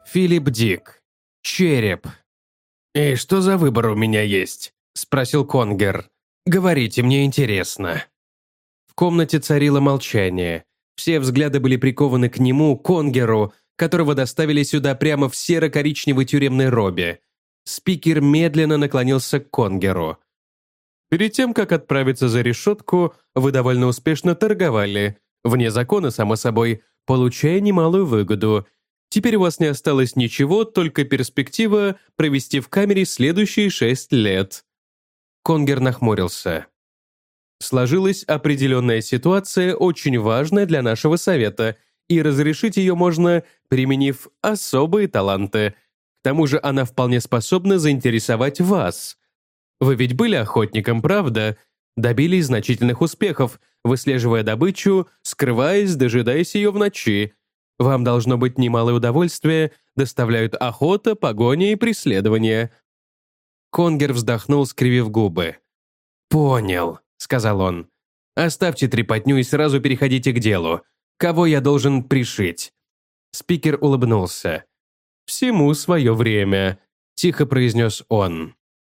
Филипп Дик. Череп. «И что за выбор у меня есть?» – спросил Конгер. «Говорите, мне интересно». В комнате царило молчание. Все взгляды были прикованы к нему, Конгеру, которого доставили сюда прямо в серо-коричневой тюремной робе. Спикер медленно наклонился к Конгеру. «Перед тем, как отправиться за решетку, вы довольно успешно торговали. Вне закона, само собой, получая немалую выгоду. Теперь у вас не осталось ничего, только перспектива провести в камере следующие 6 лет». Конгер нахмурился. «Сложилась определенная ситуация, очень важная для нашего совета, и разрешить ее можно, применив особые таланты. К тому же она вполне способна заинтересовать вас. Вы ведь были охотником, правда? Добились значительных успехов, выслеживая добычу, скрываясь, дожидаясь ее в ночи. Вам должно быть немалое удовольствие, доставляют охота, погоня и преследование». Конгер вздохнул, скривив губы. «Понял», — сказал он. «Оставьте трепотню и сразу переходите к делу. Кого я должен пришить?» Спикер улыбнулся. «Всему свое время», — тихо произнес он.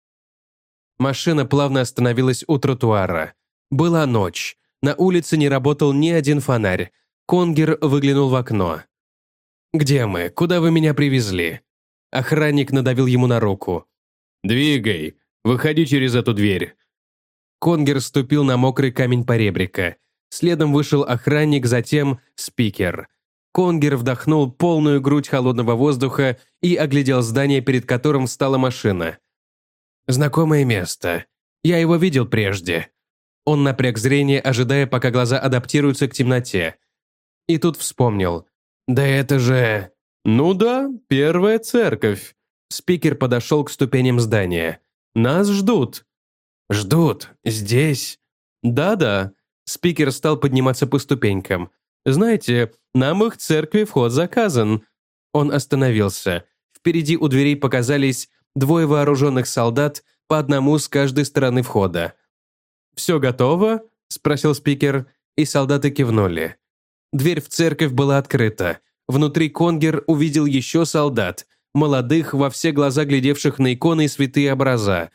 Машина плавно остановилась у тротуара. Была ночь. На улице не работал ни один фонарь. Конгер выглянул в окно. «Где мы? Куда вы меня привезли?» Охранник надавил ему на руку. «Двигай. Выходи через эту дверь». Конгер ступил на мокрый камень поребрика. Следом вышел охранник, затем спикер. Конгер вдохнул полную грудь холодного воздуха и оглядел здание, перед которым встала машина. «Знакомое место. Я его видел прежде». Он напряг зрение, ожидая, пока глаза адаптируются к темноте. И тут вспомнил. «Да это же...» «Ну да, первая церковь». Спикер подошел к ступеням здания. «Нас ждут». «Ждут? Здесь?» «Да-да». Спикер стал подниматься по ступенькам. «Знаете, нам их церкви вход заказан». Он остановился. Впереди у дверей показались 2 вооруженных солдат, по одному с каждой стороны входа. «Все готово?» – спросил спикер, и солдаты кивнули. Дверь в церковь была открыта. Внутри Конгер увидел еще солдат, молодых, во все глаза глядевших на иконы и святые образа.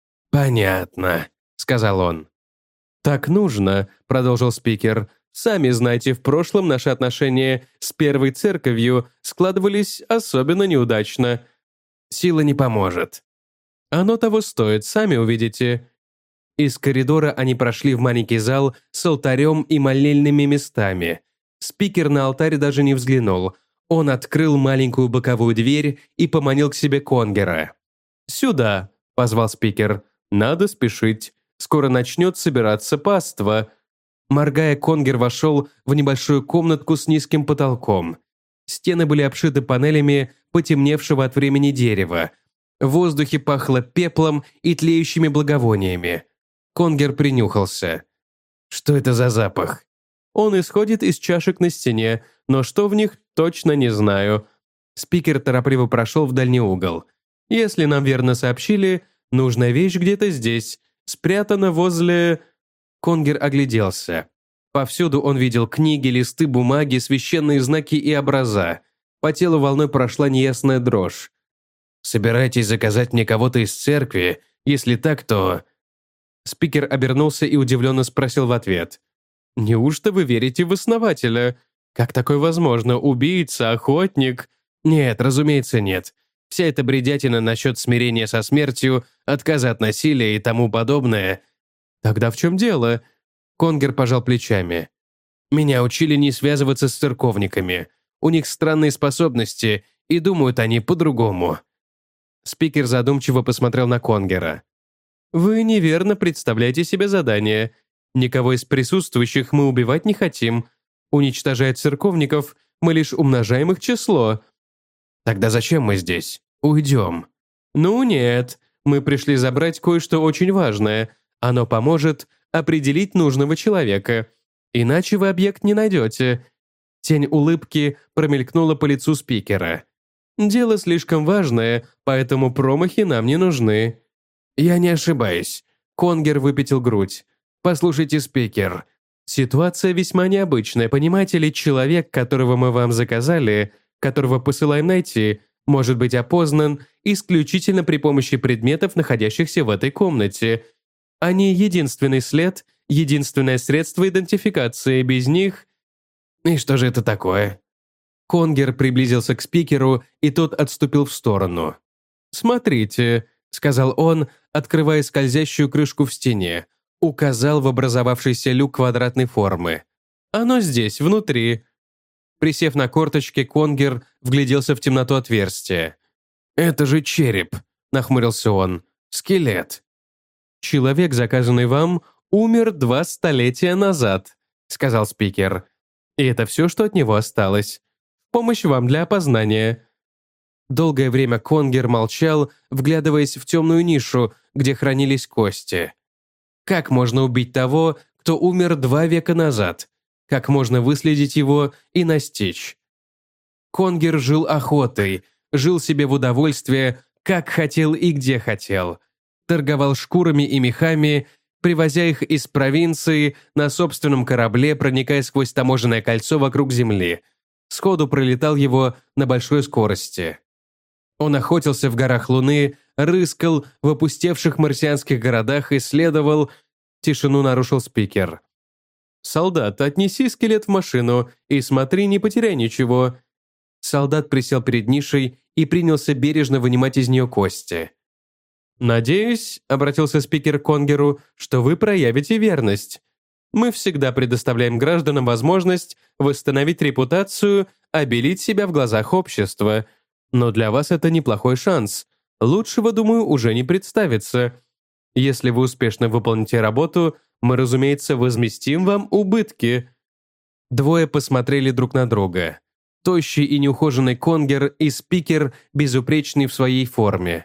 «Понятно», – сказал он. «Так нужно», – продолжил спикер. «Сами знаете, в прошлом наши отношения с первой церковью складывались особенно неудачно. Сила не поможет. Оно того стоит, сами увидите». Из коридора они прошли в маленький зал с алтарем и молельными местами. Спикер на алтарь даже не взглянул. Он открыл маленькую боковую дверь и поманил к себе Конгера. «Сюда», – позвал спикер. «Надо спешить. Скоро начнет собираться паства». Моргая, Конгер вошел в небольшую комнатку с низким потолком. Стены были обшиты панелями потемневшего от времени дерева. В воздухе пахло пеплом и тлеющими благовониями. Конгер принюхался. «Что это за запах?» «Он исходит из чашек на стене, но что в них, точно не знаю». Спикер торопливо прошел в дальний угол. «Если нам верно сообщили, нужная вещь где-то здесь, спрятана возле...» Конгер огляделся. Повсюду он видел книги, листы бумаги, священные знаки и образа. По телу волной прошла неясная дрожь. «Собираетесь заказать мне кого-то из церкви? Если так, то...» Спикер обернулся и удивленно спросил в ответ. «Неужто вы верите в основателя? Как такое возможно? Убийца, охотник?» «Нет, разумеется, нет. Вся эта бредятина насчет смирения со смертью, отказа от насилия и тому подобное...» «Тогда в чем дело?» Конгер пожал плечами. «Меня учили не связываться с церковниками. У них странные способности, и думают они по-другому». Спикер задумчиво посмотрел на Конгера. «Вы неверно представляете себе задание. Никого из присутствующих мы убивать не хотим. Уничтожая церковников, мы лишь умножаем их число». «Тогда зачем мы здесь? Уйдем». «Ну нет, мы пришли забрать кое-что очень важное. Оно поможет определить нужного человека. Иначе вы объект не найдете». Тень улыбки промелькнула по лицу спикера. «Дело слишком важное, поэтому промахи нам не нужны». «Я не ошибаюсь». Конгер выпятил грудь. «Послушайте, спикер. Ситуация весьма необычная. Понимаете ли, человек, которого мы вам заказали, которого посылаем найти, может быть опознан исключительно при помощи предметов, находящихся в этой комнате. Они единственный след, единственное средство идентификации. Без них... И что же это такое? Конгер приблизился к спикеру, и тот отступил в сторону. «Смотрите», — сказал он, открывая скользящую крышку в стене, указал в образовавшийся люк квадратной формы. «Оно здесь, внутри». Присев на корточки, Конгер вгляделся в темноту отверстия. «Это же череп», — нахмурился он. «Скелет». «Человек, заказанный вам, умер 2 столетия назад», — сказал спикер. «И это все, что от него осталось. Помощь вам для опознания». Долгое время Конгер молчал, вглядываясь в темную нишу, где хранились кости. Как можно убить того, кто умер 2 века назад? Как можно выследить его и настичь? Конгер жил охотой, жил себе в удовольствие, как хотел и где хотел. Торговал шкурами и мехами, привозя их из провинции на собственном корабле, проникая сквозь таможенное кольцо вокруг Земли. Сходу пролетал его на большой скорости. Он охотился в горах Луны, рыскал в опустевших марсианских городах, исследовал... Тишину нарушил спикер. «Солдат, отнеси скелет в машину и смотри, не потеряй ничего». Солдат присел перед нишей и принялся бережно вынимать из нее кости. «Надеюсь», — обратился спикер к Конгеру, «что вы проявите верность. Мы всегда предоставляем гражданам возможность восстановить репутацию, обелить себя в глазах общества. Но для вас это неплохой шанс. Лучшего, думаю, уже не представится. Если вы успешно выполните работу, мы, разумеется, возместим вам убытки». Двое посмотрели друг на друга. Тощий и неухоженный Конгер и спикер, безупречный в своей форме.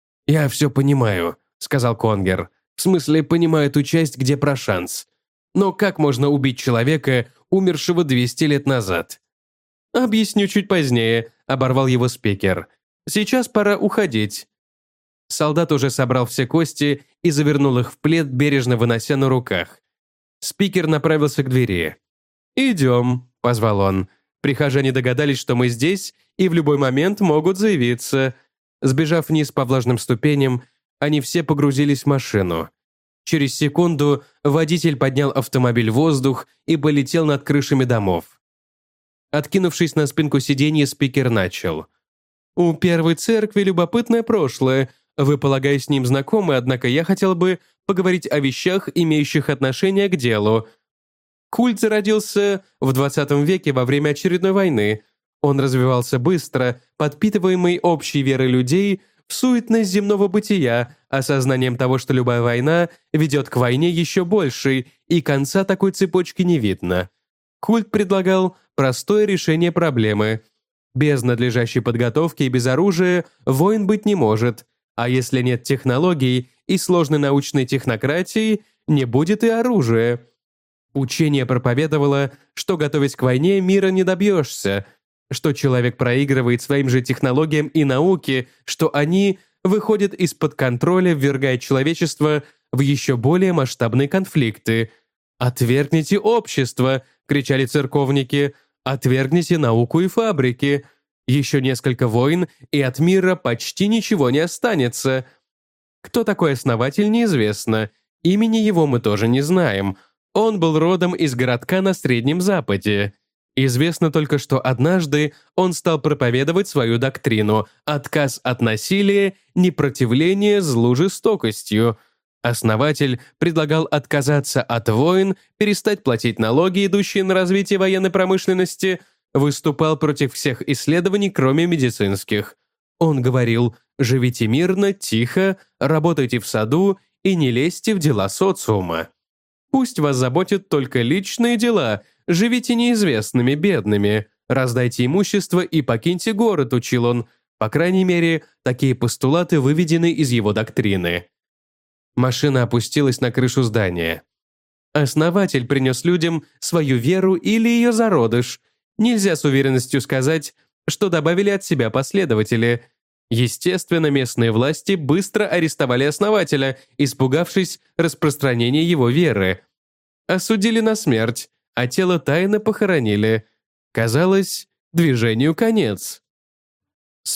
«Я все понимаю», — сказал Конгер. «В смысле, понимаю ту часть, где про шанс. Но как можно убить человека, умершего 200 лет назад?» «Объясню чуть позднее», — оборвал его спикер. «Сейчас пора уходить». Солдат уже собрал все кости и завернул их в плед, бережно вынося на руках. Спикер направился к двери. «Идем», — позвал он. «Прихожане догадались, что мы здесь, и в любой момент могут заявиться». Сбежав вниз по влажным ступеням, они все погрузились в машину. Через секунду водитель поднял автомобиль в воздух и полетел над крышами домов. Откинувшись на спинку сиденья, спикер начал. «У первой церкви любопытное прошлое. Вы, полагаю, с ним знакомы, однако я хотел бы поговорить о вещах, имеющих отношение к делу. Культ зародился в 20 веке во время очередной войны. Он развивался быстро, подпитываемый общей верой людей в суетность земного бытия, осознанием того, что любая война ведет к войне еще большей, и конца такой цепочки не видно. Культ предлагал простое решение проблемы. Без надлежащей подготовки и без оружия войн быть не может. А если нет технологий и сложной научной технократии, не будет и оружия. Учение проповедовало, что готовясь к войне, мира не добьешься, что человек проигрывает своим же технологиям и науке, что они выходят из-под контроля, ввергая человечество в еще более масштабные конфликты. «Отвергните общество!» — кричали церковники. «Отвергните науку и фабрики!» Еще несколько войн, и от мира почти ничего не останется. Кто такой основатель, неизвестно. Имени его мы тоже не знаем. Он был родом из городка на Среднем Западе. Известно только, что однажды он стал проповедовать свою доктрину «отказ от насилия, непротивление злу жестокостью». Основатель предлагал отказаться от войн, перестать платить налоги, идущие на развитие военной промышленности, выступал против всех исследований, кроме медицинских. Он говорил: «Живите мирно, тихо, работайте в саду и не лезьте в дела социума. Пусть вас заботят только личные дела, живите неизвестными, бедными, раздайте имущество и покиньте город», учил он. По крайней мере, такие постулаты выведены из его доктрины. Машина опустилась на крышу здания. Основатель принес людям свою веру или ее зародыш. Нельзя с уверенностью сказать, что добавили от себя последователи. Естественно, местные власти быстро арестовали основателя, испугавшись распространения его веры. Осудили на смерть, а тело тайно похоронили. Казалось, движению конец.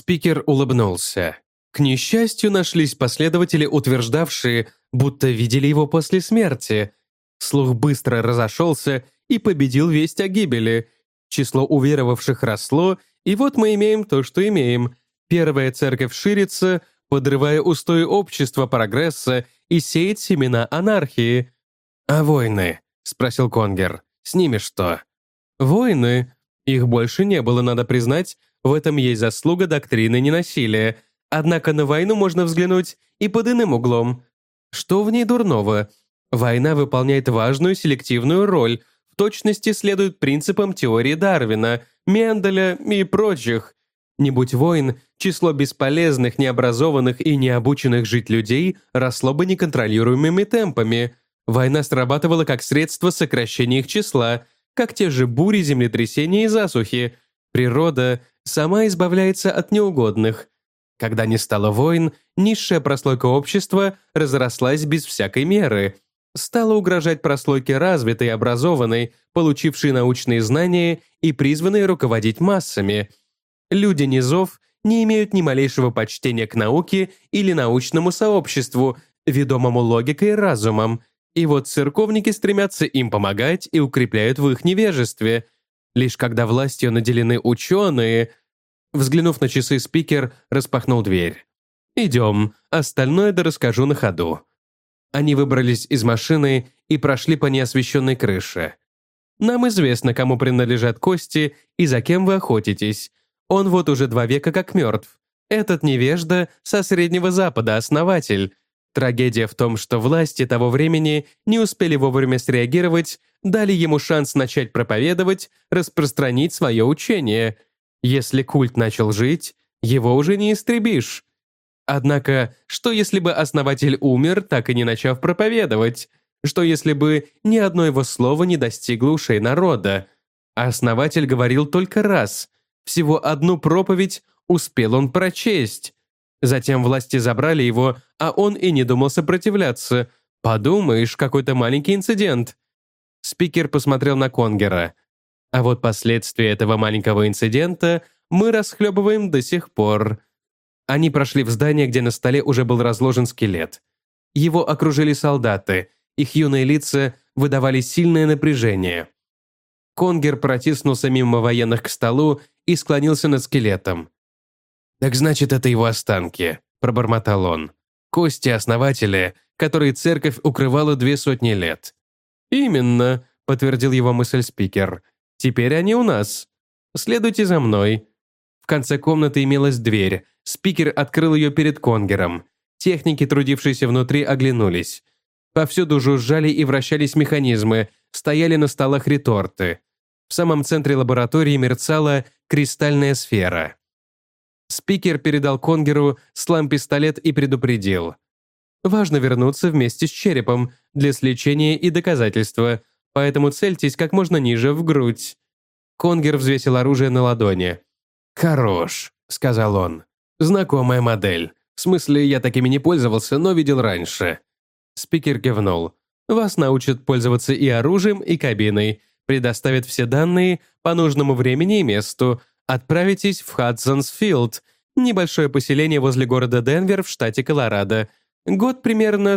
Спикер улыбнулся. К несчастью, нашлись последователи, утверждавшие, будто видели его после смерти. Слух быстро разошелся и победил весть о гибели. Число уверовавших росло, и вот мы имеем то, что имеем. Первая церковь ширится, подрывая устои общества прогресса и сеет семена анархии. «А войны?» — спросил Конгер. «С ними что?» «Войны? Их больше не было, надо признать, в этом есть заслуга доктрины ненасилия. Однако на войну можно взглянуть и под иным углом. Что в ней дурного? Война выполняет важную селективную роль, в точности следует принципам теории Дарвина, Менделя и прочих. Не будь войн, число бесполезных, необразованных и необученных жить людей росло бы неконтролируемыми темпами. Война срабатывала как средство сокращения их числа, как те же бури, землетрясения и засухи. Природа сама избавляется от неугодных. Когда не стало войн, низшая прослойка общества разрослась без всякой меры. Стала угрожать прослойке развитой, образованной, получившей научные знания и призванной руководить массами. Люди низов не имеют ни малейшего почтения к науке или научному сообществу, ведомому логикой и разумом. И вот церковники стремятся им помогать и укрепляют в их невежестве. Лишь когда властью наделены ученые... Взглянув на часы, спикер распахнул дверь. «Идем, остальное дорасскажу на ходу». Они выбрались из машины и прошли по неосвещенной крыше. «Нам известно, кому принадлежат кости и за кем вы охотитесь. Он вот уже 2 века как мертв. Этот невежда со Среднего Запада, основатель. Трагедия в том, что власти того времени не успели вовремя среагировать, дали ему шанс начать проповедовать, распространить свое учение. Если культ начал жить, его уже не истребишь. Однако, что если бы основатель умер, так и не начав проповедовать? Что если бы ни одно его слово не достигло ушей народа? А основатель говорил только раз. Всего одну проповедь успел он прочесть. Затем власти забрали его, а он и не думал сопротивляться. Подумаешь, какой-то маленький инцидент. Спикер посмотрел на Конгера. А вот последствия этого маленького инцидента мы расхлебываем до сих пор. Они прошли в здание, где на столе уже был разложен скелет. Его окружили солдаты, их юные лица выдавали сильное напряжение. Конгер протиснулся мимо военных к столу и склонился над скелетом. «Так значит, это его останки», – пробормотал он. «Кости основателя, которые церковь укрывала 200 лет». «Именно», – подтвердил его мысль спикер. «Теперь они у нас. Следуйте за мной». В конце комнаты имелась дверь. Спикер открыл ее перед Конгером. Техники, трудившиеся внутри, оглянулись. Повсюду жужжали и вращались механизмы, стояли на столах реторты. В самом центре лаборатории мерцала кристальная сфера. Спикер передал Конгеру слам-пистолет и предупредил. «Важно вернуться вместе с черепом для сличения и доказательства, поэтому цельтесь как можно ниже в грудь». Конгер взвесил оружие на ладони. «Хорош», — сказал он. «Знакомая модель. В смысле, я такими не пользовался, но видел раньше». Спикер кивнул. «Вас научат пользоваться и оружием, и кабиной, предоставят все данные по нужному времени и месту. Отправитесь в Хадсонс-Филд, небольшое поселение возле города Денвер в штате Колорадо. Год примерно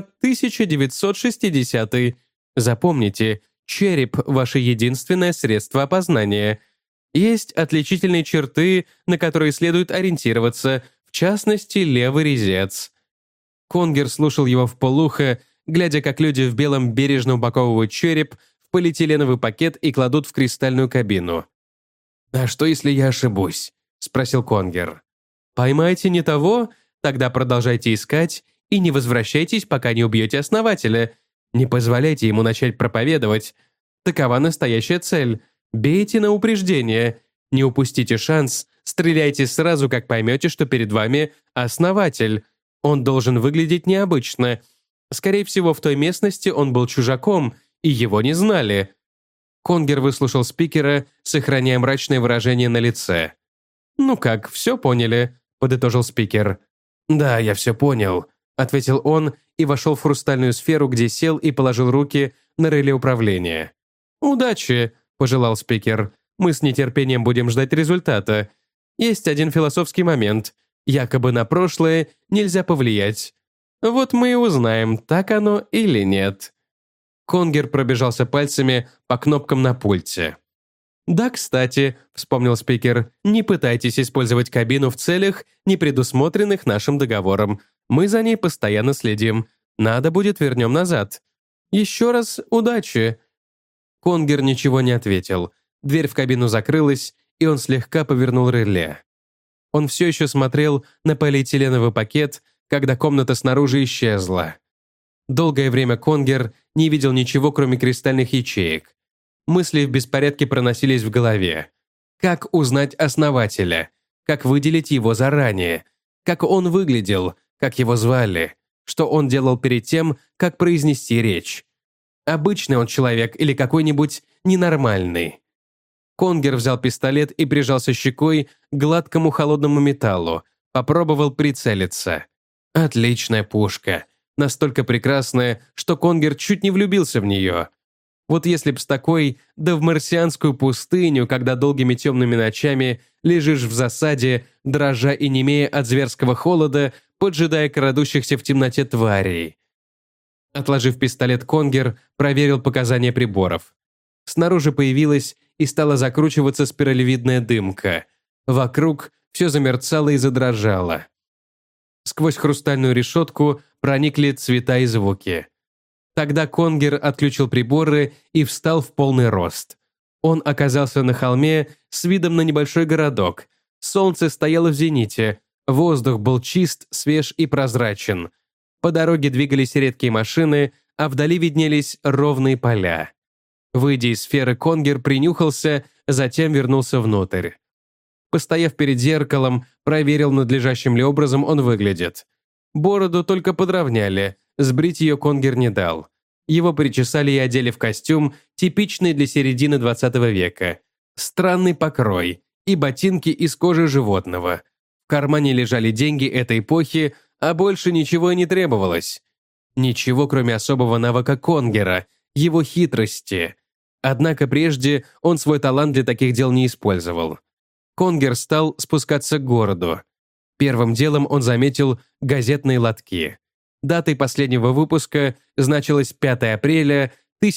1960. Запомните, череп – ваше единственное средство опознания. Есть отличительные черты, на которые следует ориентироваться, в частности, левый резец». Конгер слушал его вполуха, глядя, как люди в белом бережно упаковывают череп в полиэтиленовый пакет и кладут в кристальную кабину. «А что, если я ошибусь?» – спросил Конгер. «Поймайте не того? Тогда продолжайте искать и не возвращайтесь, пока не убьете основателя. Не позволяйте ему начать проповедовать. Такова настоящая цель. Бейте на упреждение. Не упустите шанс, стреляйте сразу, как поймете, что перед вами основатель. Он должен выглядеть необычно. Скорее всего, в той местности он был чужаком, и его не знали». Конгер выслушал спикера, сохраняя мрачное выражение на лице. «Ну как, все поняли?» – подытожил спикер. «Да, я все понял», – ответил он и вошел в хрустальную сферу, где сел и положил руки на реле управления. «Удачи», – пожелал спикер. «Мы с нетерпением будем ждать результата. Есть один философский момент. Якобы на прошлое нельзя повлиять. Вот мы и узнаем, так оно или нет». Конгер пробежался пальцами по кнопкам на пульте. «Да, кстати», — вспомнил спикер, «не пытайтесь использовать кабину в целях, не предусмотренных нашим договором. Мы за ней постоянно следим. Надо будет, вернем назад. Еще раз удачи». Конгер ничего не ответил. Дверь в кабину закрылась, и он слегка повернул реле. Он все еще смотрел на полиэтиленовый пакет, когда комната снаружи исчезла. Долгое время Конгер не видел ничего, кроме кристальных ячеек. Мысли в беспорядке проносились в голове. Как узнать основателя? Как выделить его заранее? Как он выглядел? Как его звали? Что он делал перед тем, как произнести речь? Обычный он человек или какой-нибудь ненормальный? Конгер взял пистолет и прижался щекой к гладкому холодному металлу. Попробовал прицелиться. Отличная пушка. Настолько прекрасная, что Конгер чуть не влюбился в нее. Вот если б с такой, да в марсианскую пустыню, когда долгими темными ночами лежишь в засаде, дрожа и немея от зверского холода, поджидая крадущихся в темноте тварей. Отложив пистолет, Конгер проверил показания приборов. Снаружи появилась и стала закручиваться спиралевидная дымка. Вокруг все замерцало и задрожало. Сквозь хрустальную решетку проникли цвета и звуки. Тогда Конгер отключил приборы и встал в полный рост. Он оказался на холме с видом на небольшой городок. Солнце стояло в зените, воздух был чист, свеж и прозрачен. По дороге двигались редкие машины, а вдали виднелись ровные поля. Выйдя из сферы, Конгер принюхался, затем вернулся внутрь. Постояв перед зеркалом, проверил, надлежащим ли образом он выглядит. Бороду только подровняли, сбрить ее Конгер не дал. Его причесали и одели в костюм, типичный для середины 20 века. Странный покрой и ботинки из кожи животного. В кармане лежали деньги этой эпохи, а больше ничего и не требовалось. Ничего, кроме особого навыка Конгера, его хитрости. Однако прежде он свой талант для таких дел не использовал. Конгер стал спускаться к городу. Первым делом он заметил газетные лотки. Датой последнего выпуска значилось 5 апреля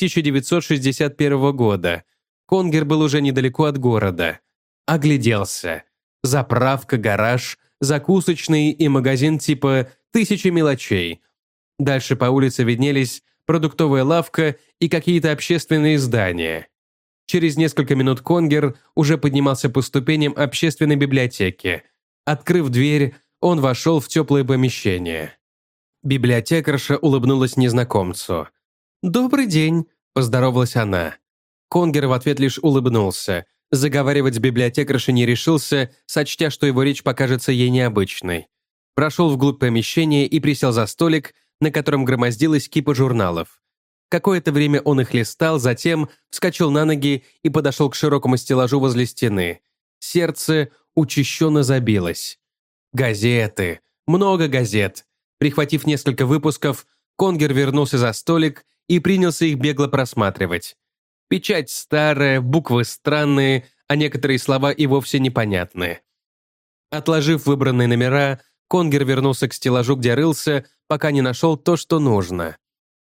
1961 года. Конгер был уже недалеко от города. Огляделся. Заправка, гараж, закусочный и магазин типа «Тысячи мелочей». Дальше по улице виднелись продуктовая лавка и какие-то общественные здания. Через несколько минут Конгер уже поднимался по ступеням общественной библиотеки. Открыв дверь, он вошел в теплое помещение. Библиотекарша улыбнулась незнакомцу. «Добрый день», – поздоровалась она. Конгер в ответ лишь улыбнулся. Заговаривать с библиотекаршей не решился, сочтя, что его речь покажется ей необычной. Прошел вглубь помещения и присел за столик, на котором громоздилась кипа журналов. Какое-то время он их листал, затем вскочил на ноги и подошел к широкому стеллажу возле стены. Сердце учащенно забилось. Газеты. Много газет. Прихватив несколько выпусков, Конгер вернулся за столик и принялся их бегло просматривать. Печать старая, буквы странные, а некоторые слова и вовсе непонятные. Отложив выбранные номера, Конгер вернулся к стеллажу, где рылся, пока не нашел то, что нужно.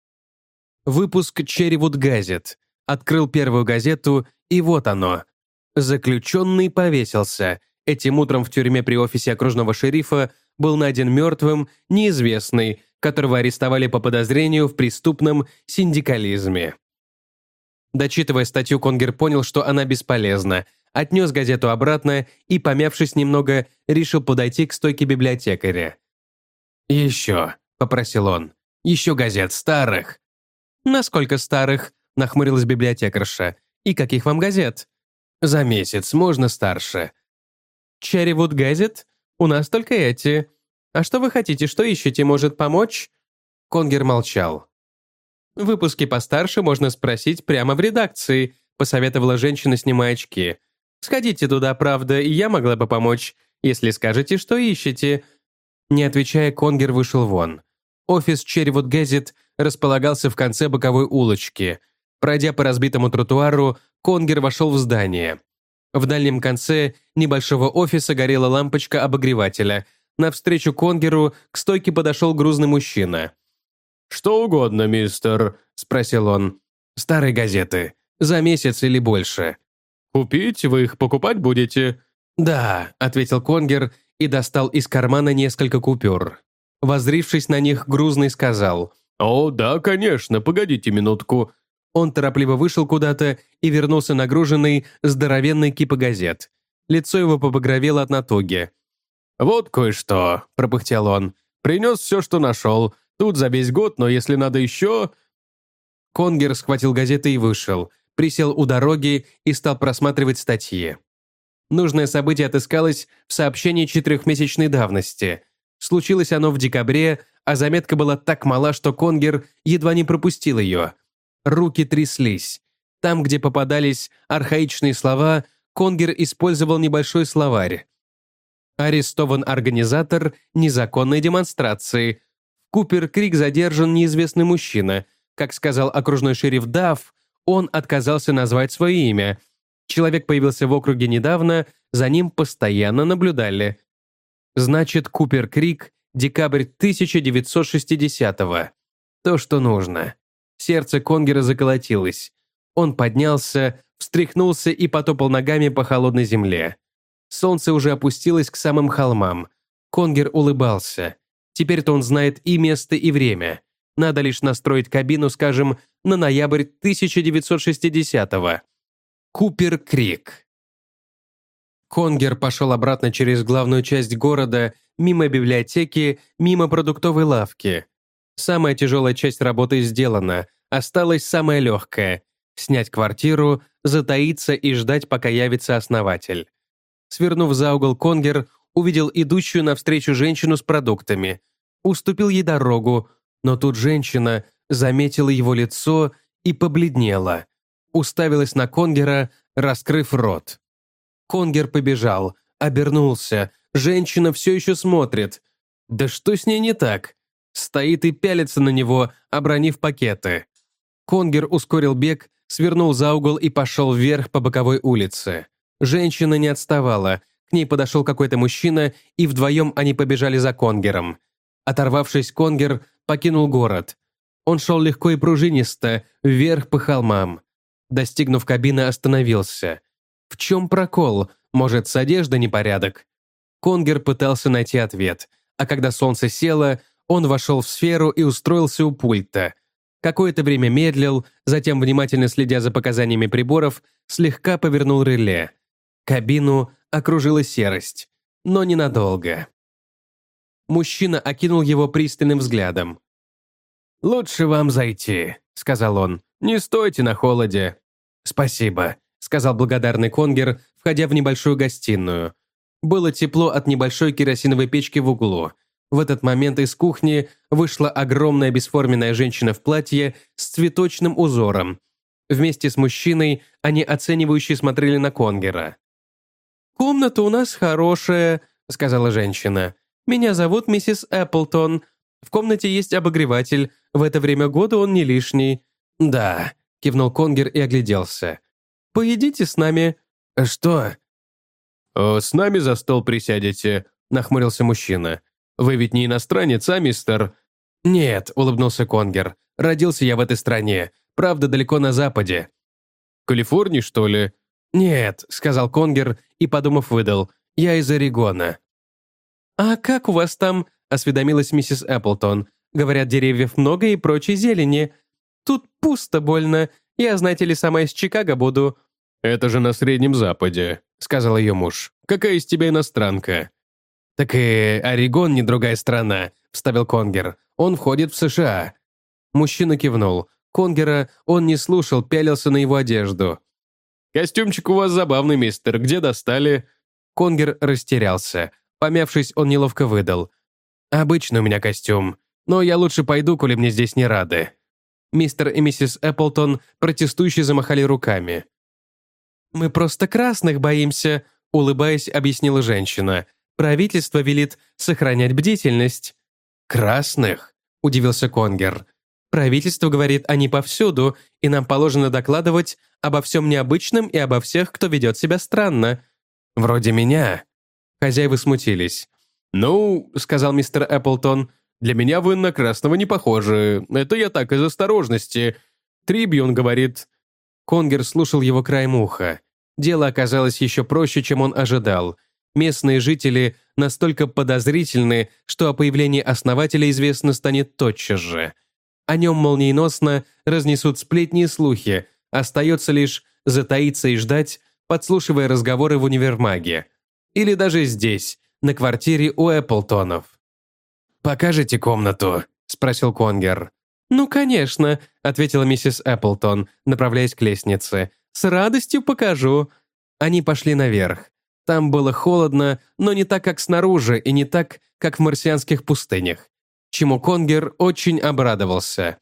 Выпуск «Черривуд Газет». Открыл первую газету, и вот оно. Заключенный повесился. Этим утром в тюрьме при офисе окружного шерифа был найден мертвым неизвестный, которого арестовали по подозрению в преступном синдикализме. Дочитывая статью, Конгер понял, что она бесполезна, отнес газету обратно и, помявшись немного, решил подойти к стойке библиотекаря. «Еще», — попросил он, — «еще газет старых». «Насколько старых?» — нахмурилась библиотекарша. «И каких вам газет?» «За месяц, можно старше». «Черривуд Газет? У нас только эти. А что вы хотите, что ищете, может помочь?» Конгер молчал. «Выпуски постарше можно спросить прямо в редакции», посоветовала женщина, снимая очки. «Сходите туда, правда, и я могла бы помочь, если скажете, что ищете». Не отвечая, Конгер вышел вон. Офис Черривуд Газет располагался в конце боковой улочки. Пройдя по разбитому тротуару, Конгер вошел в здание. В дальнем конце небольшого офиса горела лампочка обогревателя. Навстречу Конгеру к стойке подошел грузный мужчина. «Что угодно, мистер», – спросил он. «Старые газеты. За месяц или больше». «Купить? Вы их покупать будете?» «Да», – ответил Конгер и достал из кармана несколько купюр. Воззрившись на них, грузный сказал: «О, да, конечно, погодите минутку». Он торопливо вышел куда-то и вернулся нагруженный здоровенной кипой газет. Лицо его побагровело от натуги. «Вот кое-что», – пропыхтел он. «Принес все, что нашел. Тут за весь год, но если надо еще...» Конгер схватил газеты и вышел, присел у дороги и стал просматривать статьи. Нужное событие отыскалось в сообщении 4-месячной давности. Случилось оно в декабре, а заметка была так мала, что Конгер едва не пропустил ее. Руки тряслись. Там, где попадались архаичные слова, Конгер использовал небольшой словарь. Арестован организатор незаконной демонстрации. В Купер-Крик задержан неизвестный мужчина. Как сказал окружной шериф Дафф, он отказался назвать свое имя. Человек появился в округе недавно, за ним постоянно наблюдали. Значит, Купер-Крик, декабрь 1960-го. То, что нужно. Сердце Конгера заколотилось. Он поднялся, встряхнулся и потопал ногами по холодной земле. Солнце уже опустилось к самым холмам. Конгер улыбался. Теперь-то он знает и место, и время. Надо лишь настроить кабину, скажем, на ноябрь 1960-го. Купер-Крик. Конгер пошел обратно через главную часть города, мимо библиотеки, мимо продуктовой лавки. Самая тяжелая часть работы сделана, осталась самая легкая – снять квартиру, затаиться и ждать, пока явится основатель. Свернув за угол, Конгер увидел идущую навстречу женщину с продуктами. Уступил ей дорогу, но тут женщина заметила его лицо и побледнела. Уставилась на Конгера, раскрыв рот. Конгер побежал, обернулся. Женщина все еще смотрит. Да что с ней не так? Стоит и пялится на него, обронив пакеты. Конгер ускорил бег, свернул за угол и пошел вверх по боковой улице. Женщина не отставала. К ней подошел какой-то мужчина, и вдвоем они побежали за Конгером. Оторвавшись, Конгер покинул город. Он шел легко и пружинисто, вверх по холмам. Достигнув кабины, остановился. В чем прокол? Может, с одеждой непорядок? Конгер пытался найти ответ, а когда солнце село, он вошел в сферу и устроился у пульта. Какое-то время медлил, затем, внимательно следя за показаниями приборов, слегка повернул реле. Кабину окружила серость, но ненадолго. Мужчина окинул его пристальным взглядом. «Лучше вам зайти», — сказал он. «Не стойте на холоде». «Спасибо», — сказал благодарный Конгер, входя в небольшую гостиную. Было тепло от небольшой керосиновой печки в углу. В этот момент из кухни вышла огромная бесформенная женщина в платье с цветочным узором. Вместе с мужчиной они оценивающе смотрели на Конгера. «Комната у нас хорошая», — сказала женщина. «Меня зовут миссис Эпплтон. В комнате есть обогреватель. В это время года он не лишний». «Да», — кивнул Конгер и огляделся. «Поедите с нами». «Что?» «С нами за стол присядете», — нахмурился мужчина. «Вы ведь не иностранец, а, мистер?» «Нет», — улыбнулся Конгер. «Родился я в этой стране. Правда, далеко на западе». «В Калифорнии, что ли?» «Нет», — сказал Конгер и, подумав, выдал. «Я из Орегона». «А как у вас там?» — осведомилась миссис Эпплтон. «Говорят, деревьев много и прочей зелени. Тут пусто больно. Я, знаете ли, сама из Чикаго буду». «Это же на Среднем Западе», — сказал ее муж. «Какая из тебя иностранка?» «Так и Орегон не другая страна», — вставил Конгер. «Он входит в США». Мужчина кивнул. Конгера он не слушал, пялился на его одежду. «Костюмчик у вас забавный, мистер. Где достали?» Конгер растерялся. Помявшись, он неловко выдал. «Обычный у меня костюм. Но я лучше пойду, коли мне здесь не рады». Мистер и миссис Эпплтон протестующе замахали руками. «Мы просто красных боимся», — улыбаясь, объяснила женщина. «Правительство велит сохранять бдительность». «Красных?» — удивился Конгер. «Правительство говорит, они повсюду, и нам положено докладывать обо всем необычном и обо всех, кто ведет себя странно. Вроде меня». Хозяева смутились. «Ну, — сказал мистер Эпплтон, — для меня вы на красного не похожи. Это я так из осторожности. Трибьюн говорит...» Конгер слушал его краем уха. Дело оказалось еще проще, чем он ожидал. Местные жители настолько подозрительны, что о появлении основателя известно станет тотчас же. О нем молниеносно разнесут сплетни и слухи. Остается лишь затаиться и ждать, подслушивая разговоры в универмаге. Или даже здесь, на квартире у Эпплтонов. «Покажете комнату?» – спросил Конгер. «Ну, конечно», – ответила миссис Эпплтон, направляясь к лестнице. «С радостью покажу». Они пошли наверх. Там было холодно, но не так, как снаружи, и не так, как в марсианских пустынях, чему Конгер очень обрадовался.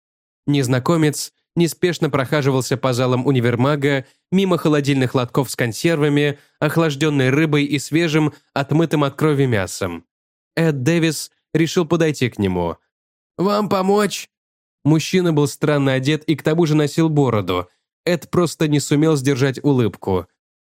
Незнакомец неспешно прохаживался по залам универмага, мимо холодильных лотков с консервами, охлажденной рыбой и свежим, отмытым от крови мясом. Эд Дэвис решил подойти к нему. «Вам помочь?» Мужчина был странно одет и к тому же носил бороду. Эд просто не сумел сдержать улыбку.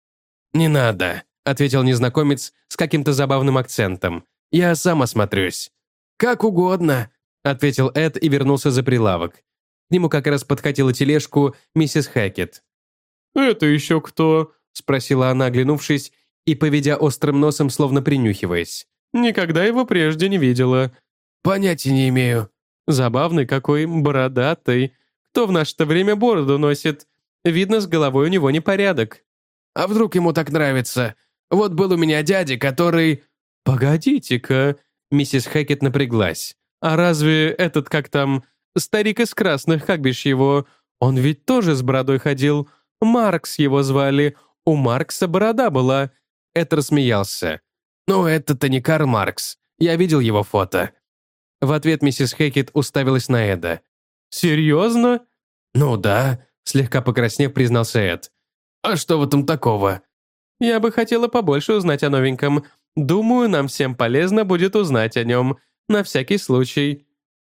«Не надо», — ответил незнакомец с каким-то забавным акцентом. «Я сам осмотрюсь». «Как угодно», — ответил Эд и вернулся за прилавок. К нему как раз подкатила тележку миссис Хэкет. «Это еще кто?» — спросила она, оглянувшись и поведя острым носом, словно принюхиваясь. «Никогда его прежде не видела». «Понятия не имею». «Забавный какой, бородатый. Кто в наше-то время бороду носит? Видно, с головой у него непорядок». «А вдруг ему так нравится? Вот был у меня дядя, который...» «Погодите-ка», — миссис Хэкет напряглась. «А разве этот, как там, старик из красных, как бишь его, он ведь тоже с бородой ходил? Маркс его звали, у Маркса борода была». Эд рассмеялся. «Ну, это-то не Карл Маркс. Я видел его фото». В ответ миссис Хэкет уставилась на Эда. «Серьезно?» «Ну да», — слегка покраснев, признался Эд. «А что в этом такого?» «Я бы хотела побольше узнать о новеньком. Думаю, нам всем полезно будет узнать о нем. На всякий случай».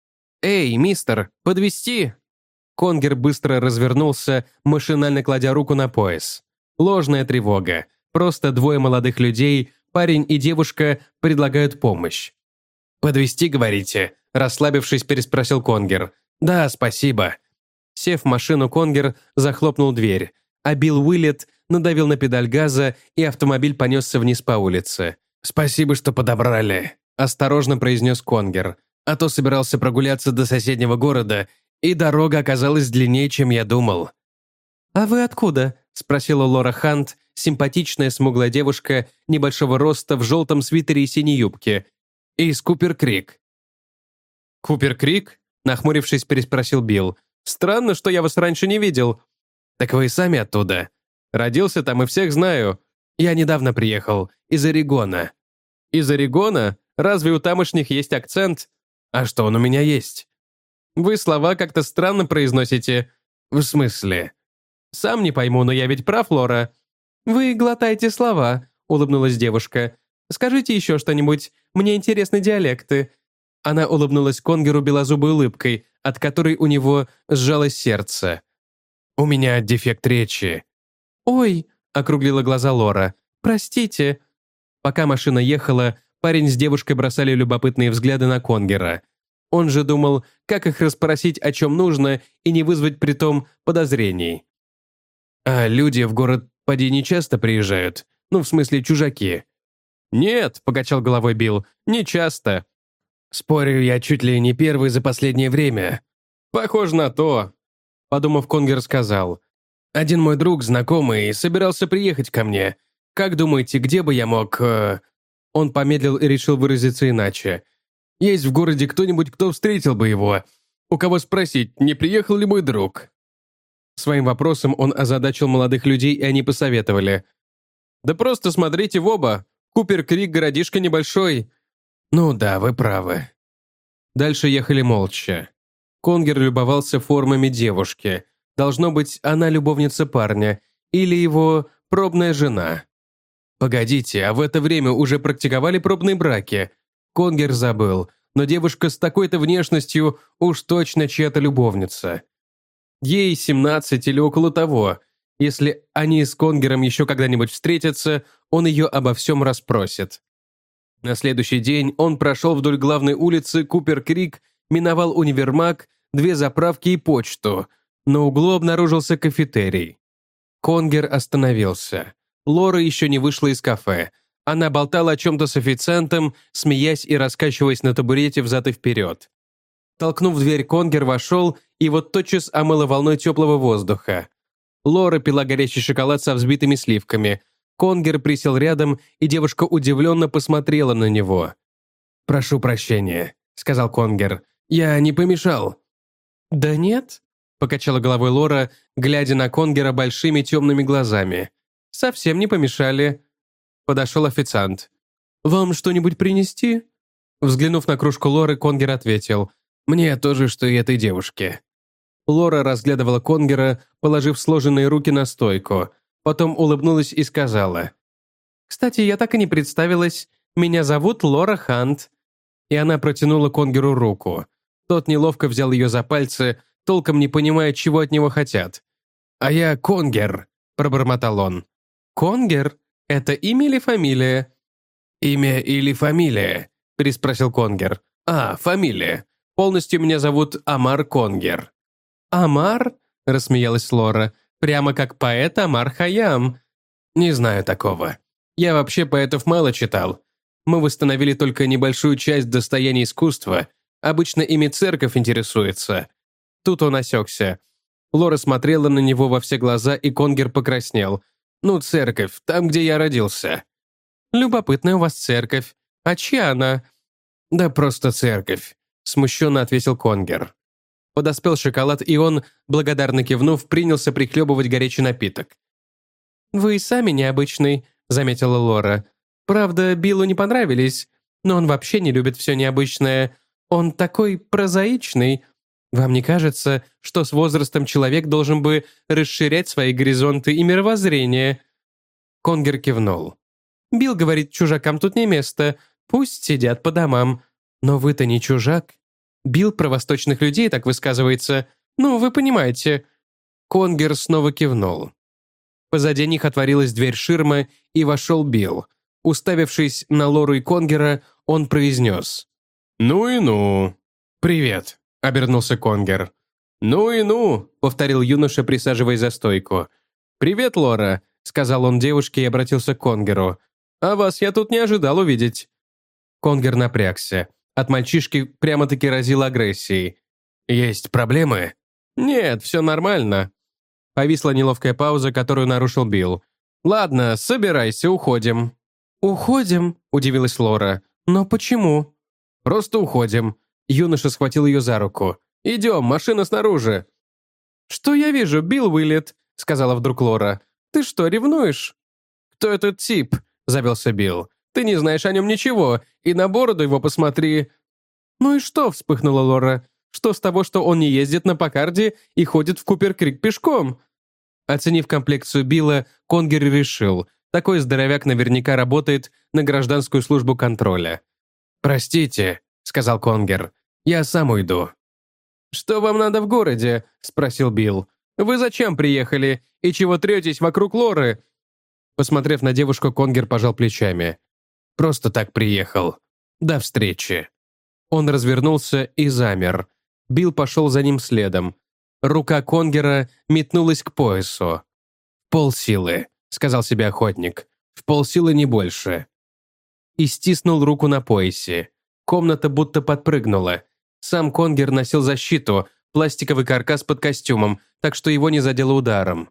«Эй, мистер, подвезти?» Конгер быстро развернулся, машинально кладя руку на пояс. Ложная тревога. Просто двое молодых людей, парень и девушка, предлагают помощь. «Подвезти, говорите?» – расслабившись, переспросил Конгер. «Да, спасибо». Сев в машину, Конгер захлопнул дверь, а Билл Уиллет надавил на педаль газа, и автомобиль понесся вниз по улице. «Спасибо, что подобрали», – осторожно произнес Конгер. «А то собирался прогуляться до соседнего города, и дорога оказалась длиннее, чем я думал». «А вы откуда?» – спросила Лора Хант, симпатичная смуглая девушка небольшого роста в желтом свитере и синей юбке. «Из Купер-Крик». «Купер-Крик?» – нахмурившись, переспросил Билл. «Странно, что я вас раньше не видел». «Так вы и сами оттуда. Родился там и всех знаю. Я недавно приехал, из Орегона». «Из Орегона? Разве у тамошних есть акцент?» «А что он у меня есть?» «Вы слова как-то странно произносите». «В смысле?» «Сам не пойму, но я ведь прав, Лора». «Вы глотаете слова», — улыбнулась девушка. «Скажите еще что-нибудь. Мне интересны диалекты». Она улыбнулась Конгеру белозубой улыбкой, от которой у него сжалось сердце. «У меня дефект речи». «Ой», — округлила глаза Лора. «Простите». Пока машина ехала, парень с девушкой бросали любопытные взгляды на Конгера. Он же думал, как их расспросить, о чем нужно, и не вызвать притом подозрений. «А люди в город поди не часто приезжают? Ну, в смысле, чужаки?» «Нет», — покачал головой Билл, — «не часто». «Спорю, я чуть ли не первый за последнее время». «Похоже на то», — подумав, Конгер сказал. «Один мой друг, знакомый, собирался приехать ко мне. Как думаете, где бы я мог...» Он помедлил и решил выразиться иначе. «Есть в городе кто-нибудь, кто встретил бы его? У кого спросить, не приехал ли мой друг?» Своим вопросом он озадачил молодых людей, и они посоветовали. «Да просто смотрите в оба. Купер-Крик городишко небольшой». «Ну да, вы правы». Дальше ехали молча. Конгер любовался формами девушки. Должно быть, она любовница парня. Или его пробная жена. Погодите, а в это время уже практиковали пробные браки? Конгер забыл, но девушка с такой-то внешностью уж точно чья-то любовница. Ей 17 или около того. Если они с Конгером еще когда-нибудь встретятся, он ее обо всем расспросит. На следующий день он прошел вдоль главной улицы Купер-Крик, миновал универмаг, 2 заправки и почту. На углу обнаружился кафетерий. Конгер остановился. Лора еще не вышла из кафе. Она болтала о чем-то с официантом, смеясь и раскачиваясь на табурете взад и вперед. Толкнув дверь, Конгер вошел и вот тотчас омыло волной теплого воздуха. Лора пила горячий шоколад со взбитыми сливками. Конгер присел рядом, и девушка удивленно посмотрела на него. «Прошу прощения», — сказал Конгер. «Я не помешал». «Да нет», — покачала головой Лора, глядя на Конгера большими темными глазами. «Совсем не помешали». Подошел официант. «Вам что-нибудь принести?» Взглянув на кружку Лоры, Конгер ответил. «Мне тоже, что и этой девушке». Лора разглядывала Конгера, положив сложенные руки на стойку. Потом улыбнулась и сказала. «Кстати, я так и не представилась. Меня зовут Лора Хант». И она протянула Конгеру руку. Тот неловко взял ее за пальцы, толком не понимая, чего от него хотят. «А я Конгер», – пробормотал он. «Конгер? Это имя или фамилия?» «Имя или фамилия?» – переспросил Конгер. «А, фамилия. Полностью меня зовут Амар Конгер». «Амар?» – рассмеялась Лора. «Прямо как поэт Амар Хайям». «Не знаю такого. Я вообще поэтов мало читал. Мы восстановили только небольшую часть достояния искусства. Обычно ими церковь интересуется». Тут он осекся. Лора смотрела на него во все глаза, и Конгер покраснел. «Ну, церковь, там, где я родился». «Любопытная у вас церковь. А чья она?» «Да просто церковь», – смущенно ответил Конгер. Подоспел шоколад, и он, благодарно кивнув, принялся прихлебывать горячий напиток. «Вы сами необычный», – заметила Лора. «Правда, Биллу не понравились, но он вообще не любит все необычное. Он такой прозаичный. Вам не кажется, что с возрастом человек должен бы расширять свои горизонты и мировоззрение?» Конгер кивнул. «Билл говорит, чужакам тут не место, пусть сидят по домам. Но вы-то не чужак. Билл про восточных людей так высказывается. Ну, вы понимаете». Конгер снова кивнул. Позади них отворилась дверь ширмы, и вошел Билл. Уставившись на Лору и Конгера, он произнес. «Ну и ну». «Привет», — обернулся Конгер. «Ну и ну», — повторил юноша, присаживаясь за стойку. «Привет, Лора», — сказал он девушке и обратился к Конгеру. «А вас я тут не ожидал увидеть». Конгер напрягся. От мальчишки прямо-таки разило агрессией. «Есть проблемы?» «Нет, все нормально». Повисла неловкая пауза, которую нарушил Билл. «Ладно, собирайся, уходим». «Уходим?» – удивилась Лора. «Но почему?» «Просто уходим». Юноша схватил ее за руку. «Идем, машина снаружи». «Что я вижу, Билл вылет», – сказала вдруг Лора. «Ты что, ревнуешь?» «Кто этот тип?» – завелся Билл. «Ты не знаешь о нем ничего, и на бороду его посмотри». «Ну и что?» – вспыхнула Лора. «Что с того, что он не ездит на Покарде и ходит в Купер-Крик пешком?» Оценив комплекцию Билла, Конгер решил, такой здоровяк наверняка работает на гражданскую службу контроля. «Простите», – сказал Конгер, – «я сам уйду». «Что вам надо в городе?» – спросил Билл. «Вы зачем приехали? И чего третесь вокруг Лоры?» Посмотрев на девушку, Конгер пожал плечами. «Просто так приехал. До встречи». Он развернулся и замер. Билл пошел за ним следом. Рука Конгера метнулась к поясу. «Полсилы», — сказал себе охотник. «В полсилы не больше». И стиснул руку на поясе. Комната будто подпрыгнула. Сам Конгер носил защиту, пластиковый каркас под костюмом, так что его не задело ударом.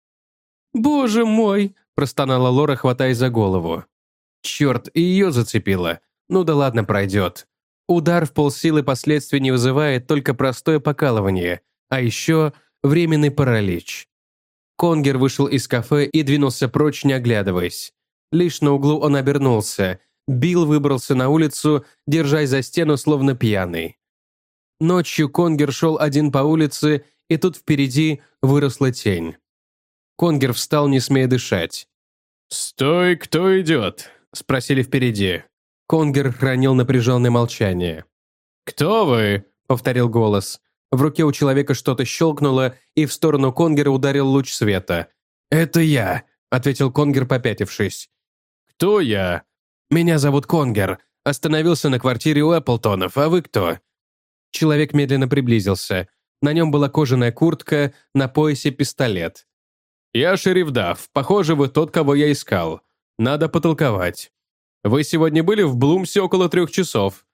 «Боже мой!» – простонала Лора, хватаясь за голову. Черт, и ее зацепило. Ну да ладно, пройдет. Удар в полсилы последствий не вызывает, только простое покалывание. А еще временный паралич. Конгер вышел из кафе и двинулся прочь, не оглядываясь. Лишь на углу он обернулся. Билл выбрался на улицу, держась за стену, словно пьяный. Ночью Конгер шел один по улице, и тут впереди выросла тень. Конгер встал, не смея дышать. «Стой, кто идет?» – спросили впереди. Конгер хранил напряженное молчание. «Кто вы?» – повторил голос. В руке у человека что-то щелкнуло, и в сторону Конгера ударил луч света. «Это я», — ответил Конгер, попятившись. «Кто я?» «Меня зовут Конгер. Остановился на квартире у Эпплтонов. А вы кто?» Человек медленно приблизился. На нем была кожаная куртка, на поясе пистолет. «Я шериф Дафф. Похоже, вы тот, кого я искал. Надо потолковать. Вы сегодня были в Блумсе около 3 часов?»